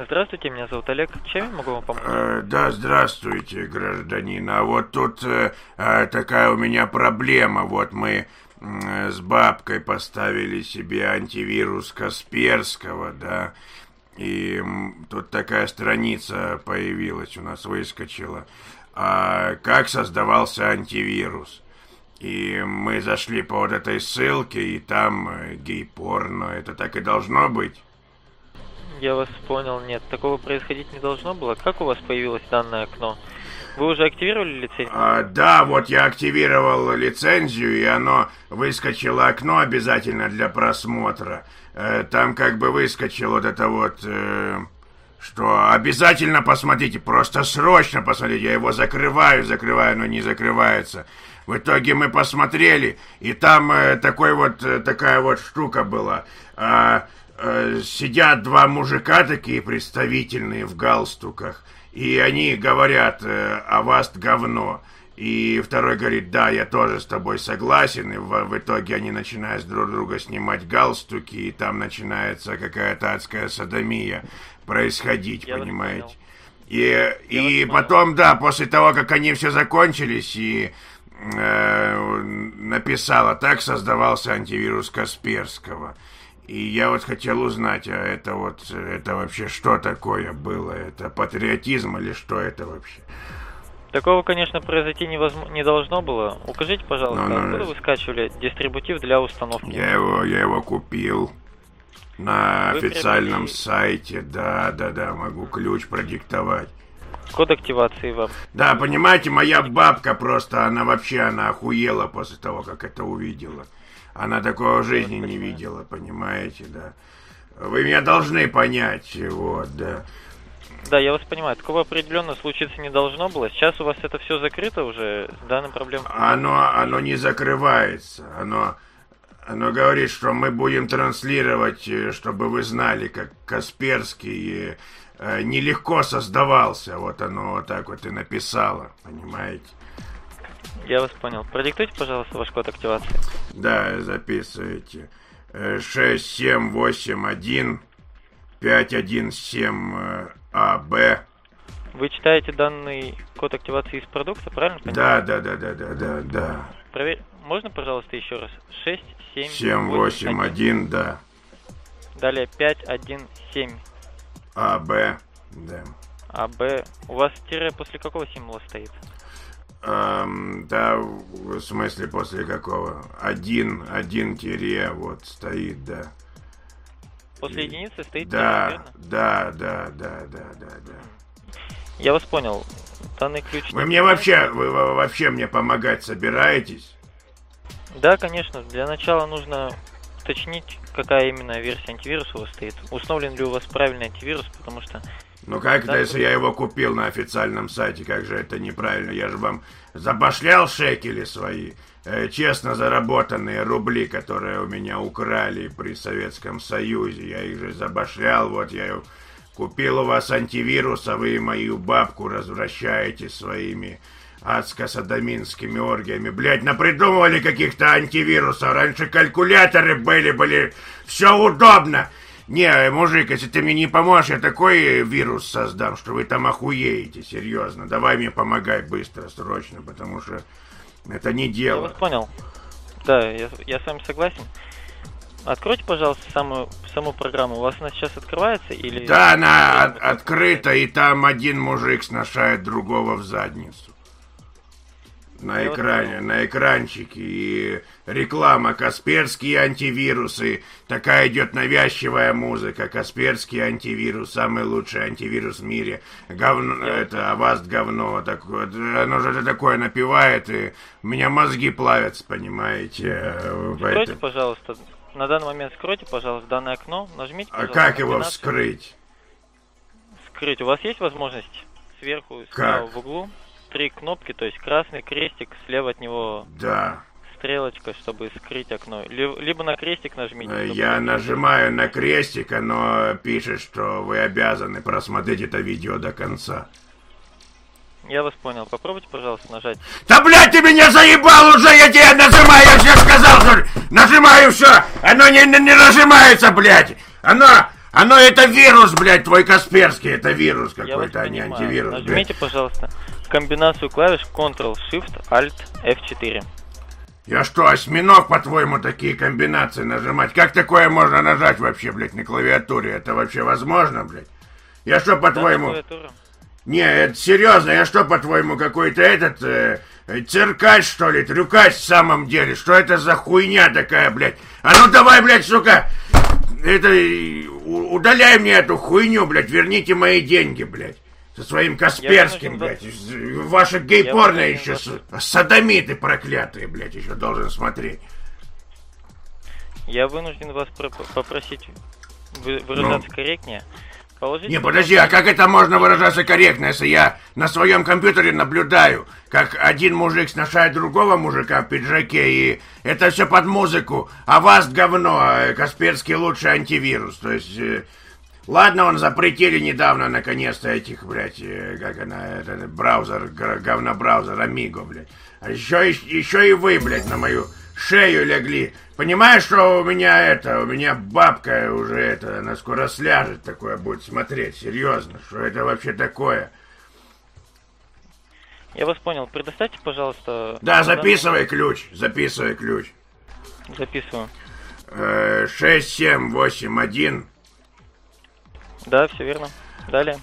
Здравствуйте, меня зовут Олег. Чем я могу вам помочь? Да, здравствуйте, гражданин. А вот тут такая у меня проблема. Вот мы с бабкой поставили себе антивирус Касперского, да. И тут такая страница появилась, у нас выскочила. Как создавался антивирус. И мы зашли по вот этой ссылке, и там гей-порно. Это так и должно быть? Я вас понял. Нет, такого происходить не должно было. Как у вас появилось данное окно? Вы уже активировали лицензию? Да, вот я активировал лицензию, и оно выскочило окно обязательно для просмотра. Там как бы выскочило вот это вот, что обязательно посмотрите, просто срочно посмотрите. Я его закрываю, но не закрывается. В итоге мы посмотрели, и там такая вот штука была. Сидят два мужика такие представительные в галстуках, и они говорят: «А вас говно». И второй говорит: «Да, я тоже с тобой согласен». И в итоге они начинают друг друга снимать галстуки, и там начинается какая-то адская содомия происходить, я понимаете? И потом, да, после того, как они все закончились, и написала: «Так создавался антивирус Касперского». И я вот хотел узнать, это вообще что такое было? Это патриотизм или что это вообще? Такого, конечно, произойти не должно было. Укажите, пожалуйста, откуда вы скачивали дистрибутив для установки? Я его купил на официальном сайте. Да, могу ключ продиктовать. Код активации вам. Да, понимаете, моя бабка просто, она охуела после того, как это увидела. Она такого в жизни не видела, понимаете, да. Вы меня должны понять, вот, да. Да, я вас понимаю. Такого определенно случиться не должно было. Сейчас у вас это все закрыто уже, с данной проблемой? Оно не закрывается. Оно говорит, что мы будем транслировать, чтобы вы знали, как Касперский нелегко создавался. Вот оно вот так вот и написало, понимаете. Я вас понял. Продиктуйте, пожалуйста, ваш код активации. Да, записывайте. 6781 517 АБ. Вы читаете данный код активации из продукта, правильно понимаю? Да. Можно, пожалуйста, еще раз? 6781, да. Далее 517. АБ, да. АБ. У вас тире после какого символа стоит? Да, в смысле после какого? Один тире вот стоит, да. После единицы стоит тире, верно? Да. Я вас понял. Данный ключ... Вы вообще мне помогать собираетесь? Да, конечно. Для начала нужно уточнить, какая именно версия антивируса у вас стоит. Установлен ли у вас правильный антивирус, потому что... Ну как это, если я его купил на официальном сайте, как же это неправильно? Я же вам забашлял шекели свои, честно заработанные рубли, которые у меня украли при Советском Союзе. Я их же забашлял, вот я купил у вас антивирус, а вы мою бабку развращаете своими адско-садоминскими оргиями. Блять, напридумывали каких-то антивирусов. Раньше калькуляторы были, все удобно. Не, мужик, если ты мне не поможешь, я такой вирус создам, что вы там охуеете, серьезно. Давай мне помогай быстро, срочно, потому что это не дело. Я вас понял. Да, я с вами согласен. Откройте, пожалуйста, саму программу. У вас она сейчас открывается или... Да, она открыта, и там один мужик сношает другого в задницу. На экранчике, и реклама: Касперские антивирусы, такая идет навязчивая музыка: Касперский антивирус, самый лучший антивирус в мире, говно, это Аваст говно, такое, оно же такое напевает, и у меня мозги плавятся, понимаете. Скройте, пожалуйста, на данный момент скройте, пожалуйста, данное окно, нажмите, пожалуйста. А как его вскрыть? Скрыть, у вас есть возможность сверху, справа в углу? 3 кнопки, то есть красный крестик, слева от него стрелочка, чтобы скрыть окно. Либо на крестик нажмите. Я нажимаю на крестик, оно пишет, что вы обязаны просмотреть это видео до конца. Я вас понял. Попробуйте, пожалуйста, нажать. Да, блядь, ты меня заебал уже, я тебе нажимаю, я все сказал, что нажимаю все, оно не нажимается, блядь. Оно это вирус, блядь, твой Касперский, это вирус какой-то, а не антивирус. Нажмите, пожалуйста, комбинацию клавиш Ctrl-Shift-Alt-F4. Я что, осьминог, по-твоему, такие комбинации нажимать? Как такое можно нажать вообще, блядь, на клавиатуре? Это вообще возможно, блядь? Я что, по-твоему... Не, это серьезно, я что, по-твоему, какой-то циркач, что ли, трюкач в самом деле? Что это за хуйня такая, блядь? А ну давай, блядь, сука, удаляй мне эту хуйню, блядь, верните мои деньги, блядь. Со своим Касперским, блядь. Ваше гей-порно еще, садомиты проклятые, блядь, еще должен смотреть. Я вынужден вас попросить выражаться корректнее. Не, подожди, а как это можно выражаться корректно, если я на своем компьютере наблюдаю, как один мужик сношает другого мужика в пиджаке, и это все под музыку, а вас говно, а Касперский лучший антивирус, то есть... Ладно, он запретили недавно, наконец-то, этих, блядь, как она, этот браузер, говнобраузер, Амиго, блядь. А еще и вы, блядь, на мою шею легли. Понимаешь, что у меня бабка уже, она скоро сляжет, такое будет смотреть, серьезно, что это вообще такое? Я вас понял, предоставьте, пожалуйста... Да, записывай ключ. Записываю. 6781... Да, все верно. Далее.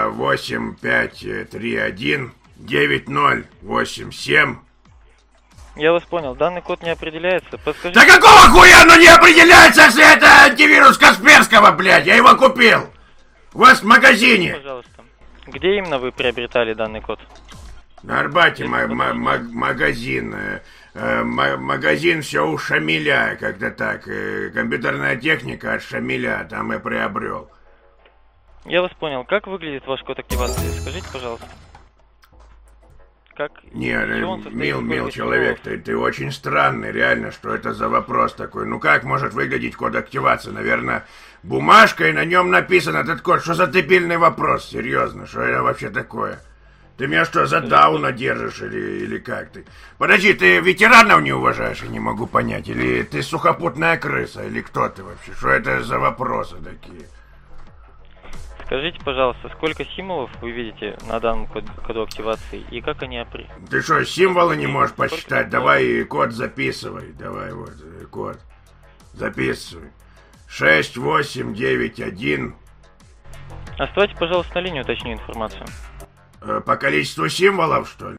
8531 9087. Я вас понял. Данный код не определяется. Подскажите... Да какого хуя оно не определяется, если это антивирус Касперского, блядь? Я его купил. У вас в магазине. Пожалуйста. Где именно вы приобретали данный код? На Арбате магазин. Магазин все у Шамиля, как-то так. Компьютерная техника от Шамиля, там и приобрел. Я вас понял. Как выглядит ваш код активации? Скажите, пожалуйста. Как... Не, мил человек, ты очень странный, реально, что это за вопрос такой? Ну как может выглядеть код активации? Наверное, бумажка, и на нем написан этот код. Что за дебильный вопрос? Серьезно, что это вообще такое? Ты меня что, за Дауна держишь или как ты? Подожди, ты ветеранов не уважаешь, я не могу понять. Или ты сухопутная крыса, или кто ты вообще? Что это за вопросы такие? Скажите, пожалуйста, сколько символов вы видите на данном коду активации и как они определены? Ты что, символы не можешь посчитать? Давай код записывай. Давай вот код. Записывай. 6891. Оставайте, пожалуйста, на линию, уточню информацию. По количеству символов, что ли?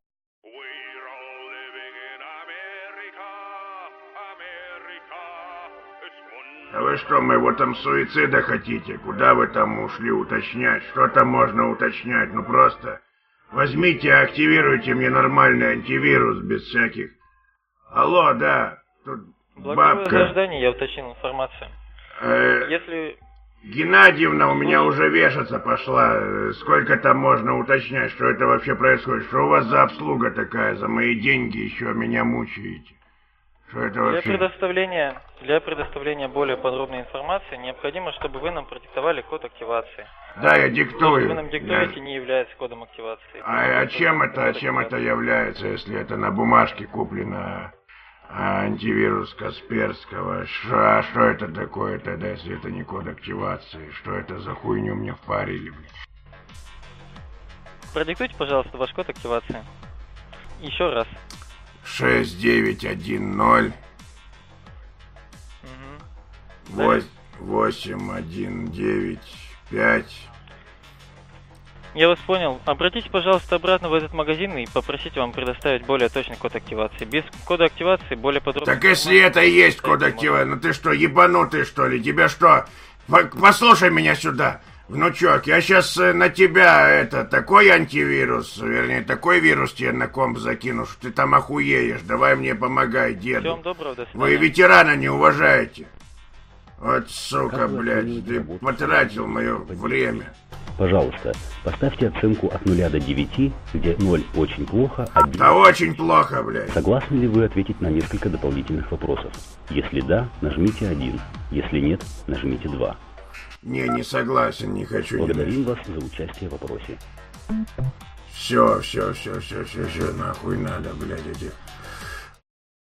А вы что, моего там суицида хотите? Куда вы там ушли уточнять? Что там можно уточнять? Ну просто возьмите, активируйте мне нормальный антивирус без всяких... Алло, да, тут бабка. За ожидание, я уточнил информацию. Если... Геннадьевна у меня уже вешаться пошла. Сколько там можно уточнять, что это вообще происходит? Что у вас за обслуга такая? За мои деньги еще меня мучаете? Что это вообще? Для предоставления более подробной информации необходимо, чтобы вы нам продиктовали код активации. Да, я диктую. То, что вы нам диктуете, не является кодом активации. А чем это является, если это на бумажке куплено? Антивирус Касперского. А что это такое тогда, если это не код активации? Что это за хуйню мне впарили? Продиктуйте, пожалуйста, ваш код активации. Еще раз. 6910 8195. Я вас понял. Обратитесь, пожалуйста, обратно в этот магазин и попросите вам предоставить более точный код активации. Без кода активации более подробно... Так если это и есть код активации, ну ты что, ебанутый что ли? Тебя что? Послушай меня сюда, внучок. Я сейчас на тебя такой антивирус, вернее, такой вирус тебе на комп закину, что ты там охуеешь. Давай мне помогай, деду. Всего вам доброго, до свидания. Вы ветерана не уважаете. Вот, сука, блядь, ты потратил мое время. Пожалуйста, поставьте оценку от 0 до 9, где 0 очень плохо, а 9... Да очень плохо, блядь. Согласны ли вы ответить на несколько дополнительных вопросов? Если да, нажмите 1. Если нет, нажмите 2. Не согласен, не хочу. Благодарим вас за участие в вопросе. Все, нахуй надо, блядь, эти